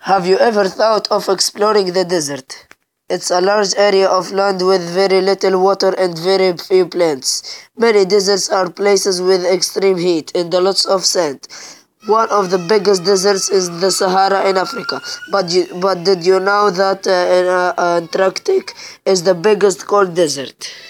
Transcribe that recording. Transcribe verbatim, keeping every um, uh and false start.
Have you ever thought of exploring the desert? It's a large area of land with very little water and very few plants. Many deserts are places with extreme heat and lots of sand. One of the biggest deserts is the Sahara in Africa. But you, but did you know that uh, in, uh, Antarctica is the biggest cold desert?